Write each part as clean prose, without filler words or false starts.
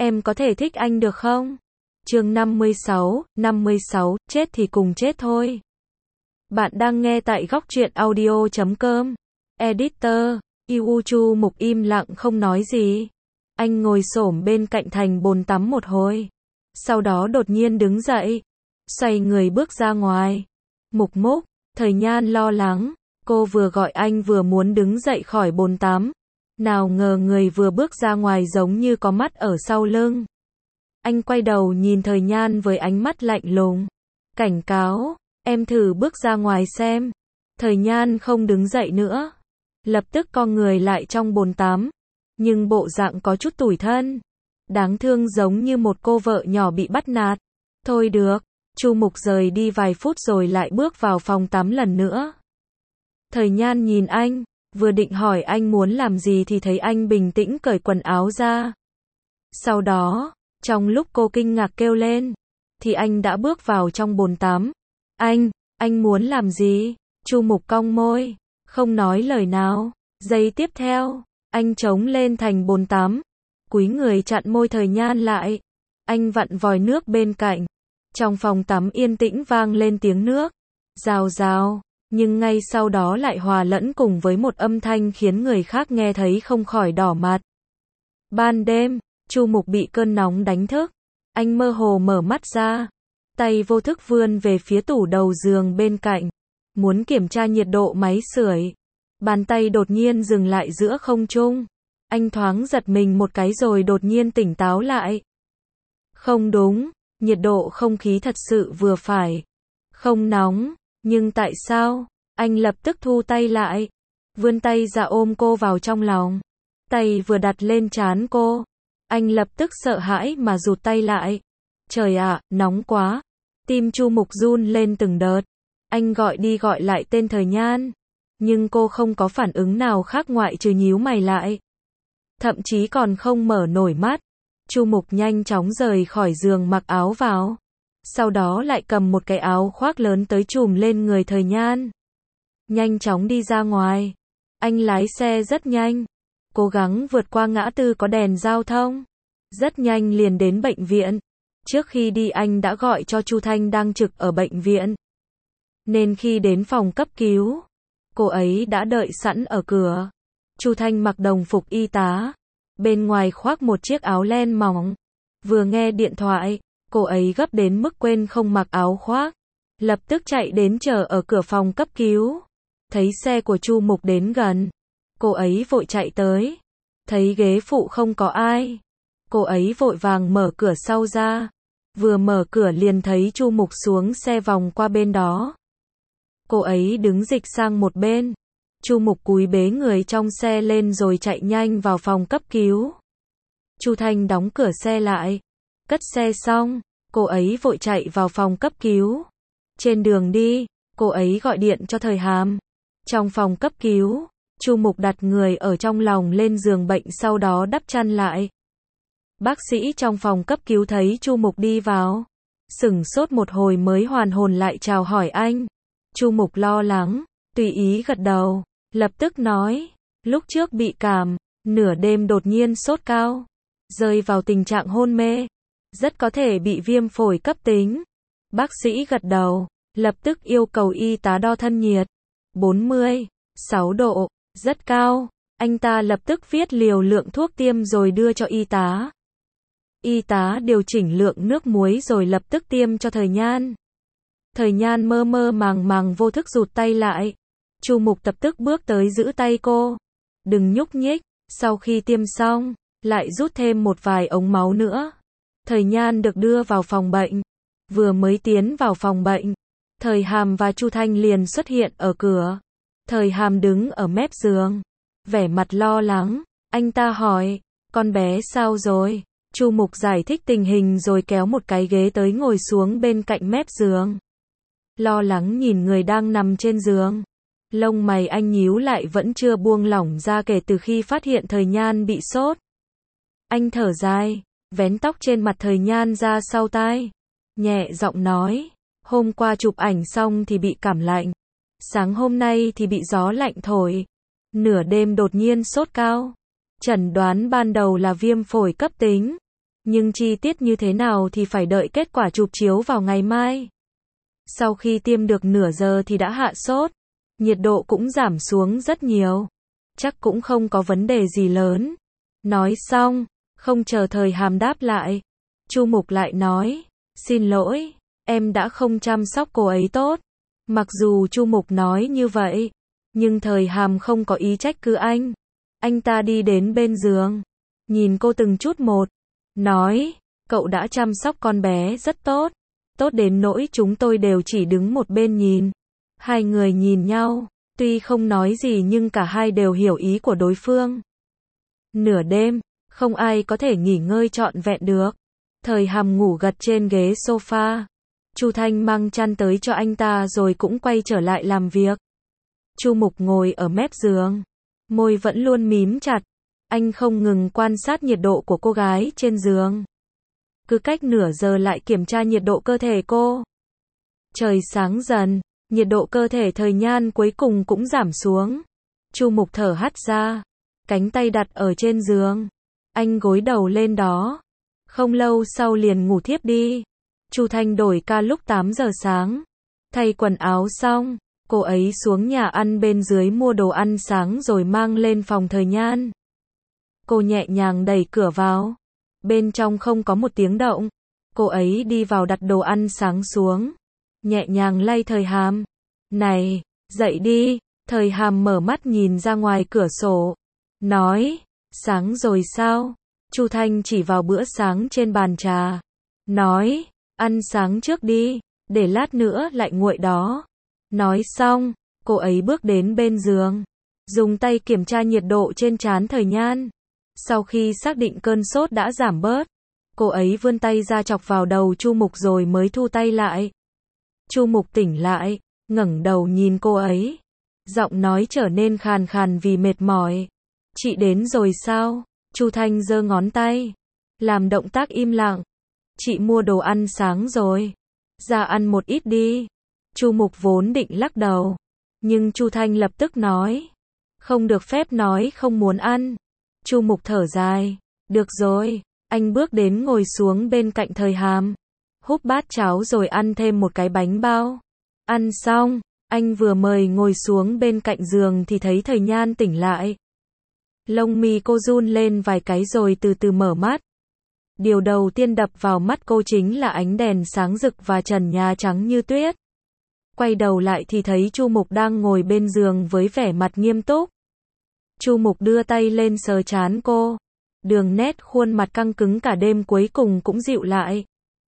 em có thể thích anh được không? Chương 56, chết thì cùng chết thôi. Bạn đang nghe tại góc truyện audio.com. Editor, Chu Mục im lặng không nói gì. Anh ngồi xổm bên cạnh thành bồn tắm một hồi. Sau đó đột nhiên đứng dậy. Xoay người bước ra ngoài. Mục, Thời Nhan lo lắng. Cô vừa gọi anh vừa muốn đứng dậy khỏi bồn tắm. Nào ngờ người vừa bước ra ngoài giống như có mắt ở sau lưng. Anh quay đầu nhìn Thời Nhan với ánh mắt lạnh lùng. Cảnh cáo, em thử bước ra ngoài xem. Thời Nhan không đứng dậy nữa. Lập tức co người lại trong bồn tắm. Nhưng bộ dạng có chút tủi thân. Đáng thương giống như một cô vợ nhỏ bị bắt nạt. Thôi được, Chu Mục rời đi vài phút rồi lại bước vào phòng tắm lần nữa. Thời Nhan nhìn anh, vừa định hỏi anh muốn làm gì thì thấy anh bình tĩnh cởi quần áo ra. Sau đó, trong lúc cô kinh ngạc kêu lên, thì anh đã bước vào trong bồn tắm. Anh muốn làm gì? Chu Mục cong môi, không nói lời nào. Giây tiếp theo, anh chống lên thành bồn tắm, cúi người chặn môi Thời Nhan lại. Anh vặn vòi nước bên cạnh. Trong phòng tắm yên tĩnh vang lên tiếng nước rào rào, nhưng ngay sau đó lại hòa lẫn cùng với một âm thanh khiến người khác nghe thấy không khỏi đỏ mặt. Ban đêm, Chu Mục bị cơn nóng đánh thức. Anh mơ hồ mở mắt ra, tay vô thức vươn về phía tủ đầu giường bên cạnh, muốn kiểm tra nhiệt độ máy sưởi. Bàn tay đột nhiên dừng lại giữa không trung. Anh thoáng giật mình một cái rồi đột nhiên tỉnh táo lại. Không đúng, nhiệt độ không khí thật sự vừa phải. Không nóng, nhưng tại sao? Anh lập tức thu tay lại, vươn tay ra ôm cô vào trong lòng. Tay vừa đặt lên trán cô, anh lập tức sợ hãi mà rụt tay lại. Trời ạ, nóng quá. Tim Chu Mục run lên từng đợt. Anh gọi đi gọi lại tên Thời Nhan, nhưng cô không có phản ứng nào khác ngoại trừ nhíu mày lại. Thậm chí còn không mở nổi mắt. Chu Mục nhanh chóng rời khỏi giường mặc áo vào. Sau đó lại cầm một cái áo khoác lớn tới trùm lên người Thời Nhan. Nhanh chóng đi ra ngoài. Anh lái xe rất nhanh, cố gắng vượt qua ngã tư có đèn giao thông. Rất nhanh liền đến bệnh viện. Trước khi đi anh đã gọi cho Chu Thanh đang trực ở bệnh viện. Nên khi đến phòng cấp cứu, cô ấy đã đợi sẵn ở cửa. Chu Thanh mặc đồng phục y tá, bên ngoài khoác một chiếc áo len mỏng. Vừa nghe điện thoại, cô ấy gấp đến mức quên không mặc áo khoác. Lập tức chạy đến chờ ở cửa phòng cấp cứu. Thấy xe của Chu Mục đến gần, cô ấy vội chạy tới. Thấy ghế phụ không có ai, cô ấy vội vàng mở cửa sau ra. Vừa mở cửa liền thấy Chu Mục xuống xe vòng qua bên đó. Cô ấy đứng dịch sang một bên. Chu Mục cúi bế người trong xe lên rồi chạy nhanh vào phòng cấp cứu. Chu Thanh đóng cửa xe lại. Cất xe xong, cô ấy vội chạy vào phòng cấp cứu. Trên đường đi, cô ấy gọi điện cho Thời Hàm. Trong phòng cấp cứu, Chu Mục đặt người ở trong lòng lên giường bệnh sau đó đắp chăn lại. Bác sĩ trong phòng cấp cứu thấy Chu Mục đi vào, sửng sốt một hồi mới hoàn hồn lại chào hỏi anh. Chu Mục lo lắng, tùy ý gật đầu, lập tức nói, lúc trước bị cảm, nửa đêm đột nhiên sốt cao, rơi vào tình trạng hôn mê, rất có thể bị viêm phổi cấp tính. Bác sĩ gật đầu, lập tức yêu cầu y tá đo thân nhiệt. 46 độ, rất cao. Anh ta lập tức viết liều lượng thuốc tiêm rồi đưa cho y tá. Y tá điều chỉnh lượng nước muối rồi lập tức tiêm cho Thời Nhan. Thời Nhan mơ mơ màng màng vô thức rụt tay lại. Chu Mục tập tức bước tới giữ tay cô. Đừng nhúc nhích. Sau khi tiêm xong, lại rút thêm một vài ống máu nữa. Thời Nhan được đưa vào phòng bệnh. Vừa mới tiến vào phòng bệnh, Thời Hàm và Chu Thanh liền xuất hiện ở cửa. Thời Hàm đứng ở mép giường, vẻ mặt lo lắng. Anh ta hỏi, con bé sao rồi? Chu Mục giải thích tình hình rồi kéo một cái ghế tới ngồi xuống bên cạnh mép giường. Lo lắng nhìn người đang nằm trên giường. Lông mày anh nhíu lại vẫn chưa buông lỏng ra kể từ khi phát hiện Thời Nhan bị sốt. Anh thở dài, vén tóc trên mặt Thời Nhan ra sau tai. Nhẹ giọng nói, hôm qua chụp ảnh xong thì bị cảm lạnh. Sáng hôm nay thì bị gió lạnh thổi. Nửa đêm đột nhiên sốt cao. Chẩn đoán ban đầu là viêm phổi cấp tính. Nhưng chi tiết như thế nào thì phải đợi kết quả chụp chiếu vào ngày mai. Sau khi tiêm được nửa giờ thì đã hạ sốt, nhiệt độ cũng giảm xuống rất nhiều. Chắc cũng không có vấn đề gì lớn. Nói xong, không chờ Thời Hàm đáp lại, Chu Mục lại nói, xin lỗi, em đã không chăm sóc cô ấy tốt. Mặc dù Chu Mục nói như vậy, nhưng Thời Hàm không có ý trách cứ anh. Anh ta đi đến bên giường, nhìn cô từng chút một, nói, cậu đã chăm sóc con bé rất tốt. Tốt đến nỗi chúng tôi đều chỉ đứng một bên nhìn. Hai người nhìn nhau, tuy không nói gì nhưng cả hai đều hiểu ý của đối phương. Nửa đêm, không ai có thể nghỉ ngơi trọn vẹn được. Thời Hàm ngủ gật trên ghế sofa. Chu Thanh mang chăn tới cho anh ta rồi cũng quay trở lại làm việc. Chu Mục ngồi ở mép giường, môi vẫn luôn mím chặt. Anh không ngừng quan sát nhiệt độ của cô gái trên giường. Cứ cách nửa giờ lại kiểm tra nhiệt độ cơ thể cô. Trời sáng dần, nhiệt độ cơ thể Thời Nhan cuối cùng cũng giảm xuống. Chu Mục thở hắt ra, cánh tay đặt ở trên giường. Anh gối đầu lên đó. Không lâu sau liền ngủ thiếp đi. Chu Thanh đổi ca lúc 8 giờ sáng. Thay quần áo xong, cô ấy xuống nhà ăn bên dưới mua đồ ăn sáng rồi mang lên phòng Thời Nhan. Cô nhẹ nhàng đẩy cửa vào. Bên trong không có một tiếng động. Cô ấy đi vào đặt đồ ăn sáng xuống. Nhẹ nhàng lay Thời Hàm. Này, dậy đi. Thời Hàm mở mắt nhìn ra ngoài cửa sổ. Nói, sáng rồi sao? Chu Thanh chỉ vào bữa sáng trên bàn trà. Nói, ăn sáng trước đi, để lát nữa lại nguội đó. Nói xong, cô ấy bước đến bên giường. Dùng tay kiểm tra nhiệt độ trên trán Thời Nhan. Sau khi xác định cơn sốt đã giảm bớt, cô ấy vươn tay ra chọc vào đầu Chu Mục rồi mới thu tay lại. Chu Mục tỉnh lại, ngẩng đầu nhìn cô ấy. Giọng nói trở nên khàn khàn vì mệt mỏi. Chị đến rồi sao? Chu Thanh giơ ngón tay, làm động tác im lặng. Chị mua đồ ăn sáng rồi. Ra ăn một ít đi. Chu Mục vốn định lắc đầu, nhưng Chu Thanh lập tức nói. Không được phép nói không muốn ăn. Chu Mục thở dài. Được rồi. Anh bước đến ngồi xuống bên cạnh Thời Hàm. Húp bát cháo rồi ăn thêm một cái bánh bao. Ăn xong, anh vừa mời ngồi xuống bên cạnh giường thì thấy Thời Nhan tỉnh lại. Lông mi cô run lên vài cái rồi từ từ mở mắt. Điều đầu tiên đập vào mắt cô chính là ánh đèn sáng rực và trần nhà trắng như tuyết. Quay đầu lại thì thấy Chu Mục đang ngồi bên giường với vẻ mặt nghiêm túc. Chu Mục đưa tay lên sờ trán cô. Đường nét khuôn mặt căng cứng cả đêm cuối cùng cũng dịu lại.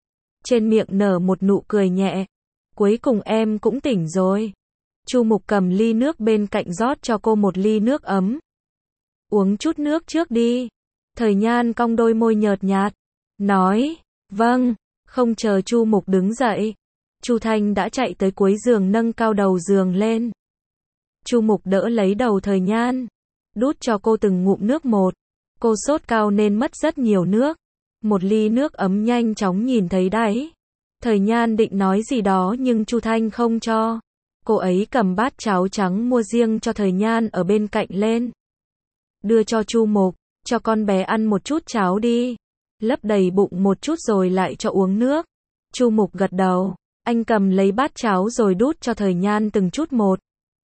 Trên miệng nở một nụ cười nhẹ. Cuối cùng em cũng tỉnh rồi. Chu Mục cầm ly nước bên cạnh rót cho cô một ly nước ấm. Uống chút nước trước đi. Thời Nhan cong đôi môi nhợt nhạt. Nói, vâng, không chờ Chu Mục đứng dậy. Chu Thanh đã chạy tới cuối giường nâng cao đầu giường lên. Chu Mục đỡ lấy đầu Thời Nhan. Đút cho cô từng ngụm nước một. Cô sốt cao nên mất rất nhiều nước. Một ly nước ấm nhanh chóng nhìn thấy đáy. Thời Nhan định nói gì đó nhưng Chu Thanh không cho. Cô ấy cầm bát cháo trắng mua riêng cho Thời Nhan ở bên cạnh lên. Đưa cho Chu Mục, cho con bé ăn một chút cháo đi. Lấp đầy bụng một chút rồi lại cho uống nước. Chu Mục gật đầu. Anh cầm lấy bát cháo rồi đút cho Thời Nhan từng chút một.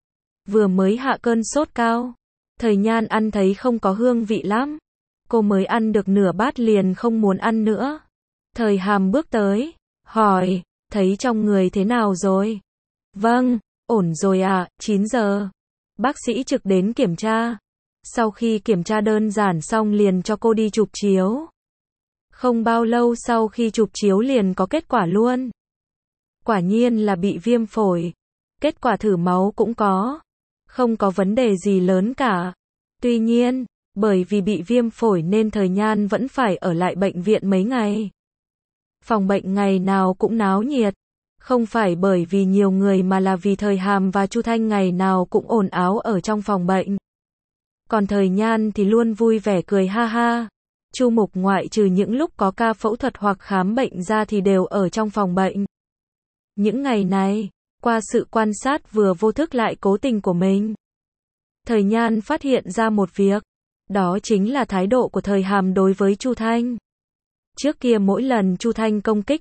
Vừa mới hạ cơn sốt cao. Thời Nhan ăn thấy không có hương vị lắm. Cô mới ăn được nửa bát liền không muốn ăn nữa. Thời Hàm bước tới, hỏi, thấy trong người thế nào rồi? Vâng, ổn rồi ạ, 9 giờ. Bác sĩ trực đến kiểm tra. Sau khi kiểm tra đơn giản xong liền cho cô đi chụp chiếu. Không bao lâu sau khi chụp chiếu liền có kết quả luôn. Quả nhiên là bị viêm phổi. Kết quả thử máu cũng có. Không có vấn đề gì lớn cả. Tuy nhiên, bởi vì bị viêm phổi nên Thời Nhan vẫn phải ở lại bệnh viện mấy ngày. Phòng bệnh ngày nào cũng náo nhiệt. Không phải bởi vì nhiều người mà là vì Thời Hàm và Chu Thanh ngày nào cũng ồn ào ở trong phòng bệnh. Còn Thời Nhan thì luôn vui vẻ cười ha ha. Chu Mục ngoại trừ những lúc có ca phẫu thuật hoặc khám bệnh ra thì đều ở trong phòng bệnh. Những ngày này, qua sự quan sát vừa vô thức lại cố tình của mình, Thời Nhan phát hiện ra một việc. Đó chính là thái độ của Thời Hàm đối với Chu Thanh. Trước kia mỗi lần Chu Thanh công kích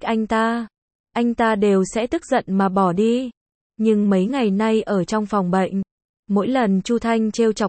anh ta đều sẽ tức giận mà bỏ đi. Nhưng mấy ngày nay ở trong phòng bệnh, mỗi lần Chu Thanh trêu chọc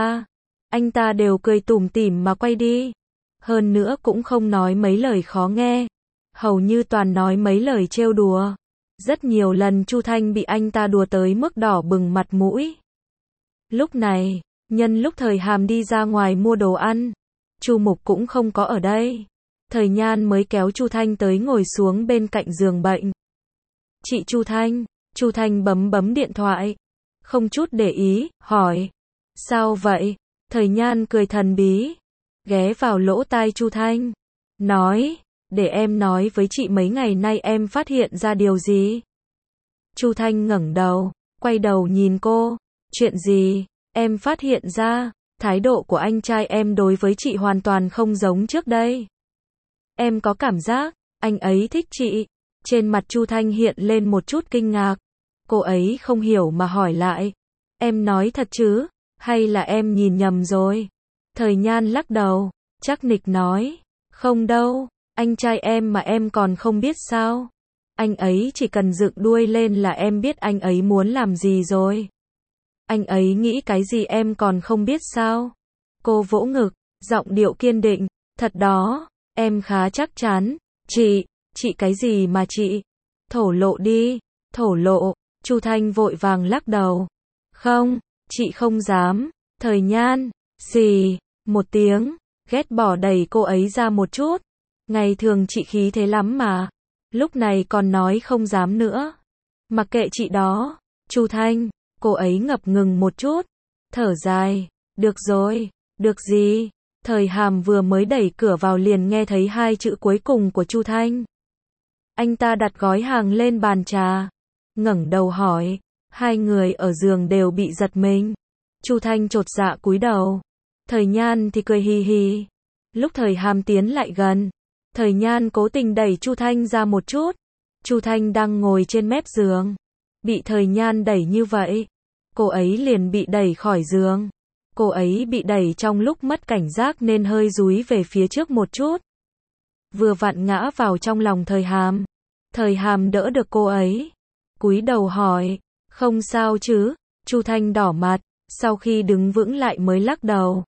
anh ta đều cười tủm tỉm mà quay đi. Hơn nữa cũng không nói mấy lời khó nghe, hầu như toàn nói mấy lời trêu đùa. Rất nhiều lần Chu Thanh bị anh ta đùa tới mức đỏ bừng mặt mũi. Lúc này, nhân lúc Thời Hàm đi ra ngoài mua đồ ăn, Chu Mục cũng không có ở đây. Thời Nhan mới kéo Chu Thanh tới ngồi xuống bên cạnh giường bệnh. Chị Chu Thanh bấm điện thoại, không chút để ý, hỏi. Sao vậy? Thời Nhan cười thần bí, ghé vào lỗ tai Chu Thanh, nói, để em nói với chị mấy ngày nay em phát hiện ra điều gì. Chu Thanh ngẩng đầu, quay đầu nhìn cô, chuyện gì? Em phát hiện ra, thái độ của anh trai em đối với chị hoàn toàn không giống trước đây. Em có cảm giác, anh ấy thích chị. Trên mặt Chu Thanh hiện lên một chút kinh ngạc. Cô ấy không hiểu mà hỏi lại. Em nói thật chứ? Hay là em nhìn nhầm rồi? Thời Nhan lắc đầu, chắc nịch nói. Không đâu, anh trai em mà em còn không biết sao? Anh ấy chỉ cần dựng đuôi lên là em biết anh ấy muốn làm gì rồi. Anh ấy nghĩ cái gì em còn không biết sao? Cô vỗ ngực, giọng điệu kiên định. Thật đó, em khá chắc chắn. Chị cái gì mà chị? Thổ lộ đi, thổ lộ. Chu Thanh vội vàng lắc đầu. Không, chị không dám. Thời Nhan, xì, một tiếng, ghét bỏ đẩy cô ấy ra một chút. Ngày thường chị khí thế lắm mà. Lúc này còn nói không dám nữa. Mặc kệ chị đó, Chu Thanh, cô ấy ngập ngừng một chút. Thở dài, được rồi, được gì? Thời Hàm vừa mới đẩy cửa vào liền nghe thấy hai chữ cuối cùng của Chu Thanh. Anh ta đặt gói hàng lên bàn trà, ngẩng đầu hỏi, hai người ở giường đều bị giật mình. Chu Thanh chột dạ cúi đầu, Thời Nhan thì cười hì hì. Lúc Thời Hàm tiến lại gần, Thời Nhan cố tình đẩy Chu Thanh ra một chút. Chu Thanh đang ngồi trên mép giường, bị Thời Nhan đẩy như vậy, cô ấy liền bị đẩy khỏi giường. Cô ấy bị đẩy trong lúc mất cảnh giác nên hơi dúi về phía trước một chút. Vừa vặn ngã vào trong lòng Thời Hàm. Thời Hàm đỡ được cô ấy, cúi đầu hỏi, không sao chứ? Chu Thanh đỏ mặt, sau khi đứng vững lại mới lắc đầu.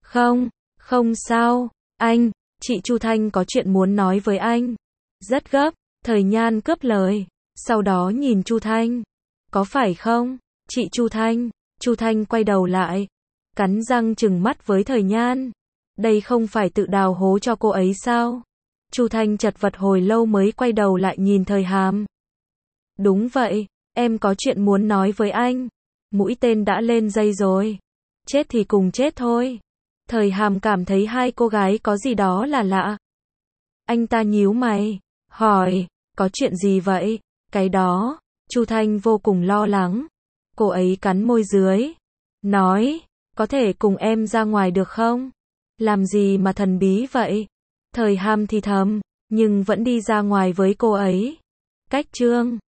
Không sao, anh, chị Chu Thanh có chuyện muốn nói với anh. Rất gấp, Thời Nhan cướp lời, sau đó nhìn Chu Thanh. Có phải không, chị Chu Thanh? Chu Thanh quay đầu lại, cắn răng trừng mắt với Thời Nhan. Đây không phải tự đào hố cho cô ấy sao? Chu Thanh chật vật hồi lâu mới quay đầu lại nhìn Thời Hàm. Đúng vậy, em có chuyện muốn nói với anh. Mũi tên đã lên dây rồi. Chết thì cùng chết thôi. Thời Hàm cảm thấy hai cô gái có gì đó là lạ. Anh ta nhíu mày, hỏi, có chuyện gì vậy? Cái đó, Chu Thanh vô cùng lo lắng. Cô ấy cắn môi dưới, nói, có thể cùng em ra ngoài được không? Làm gì mà thần bí vậy? Thời Hàm thì thầm, nhưng vẫn đi ra ngoài với cô ấy. Cách chương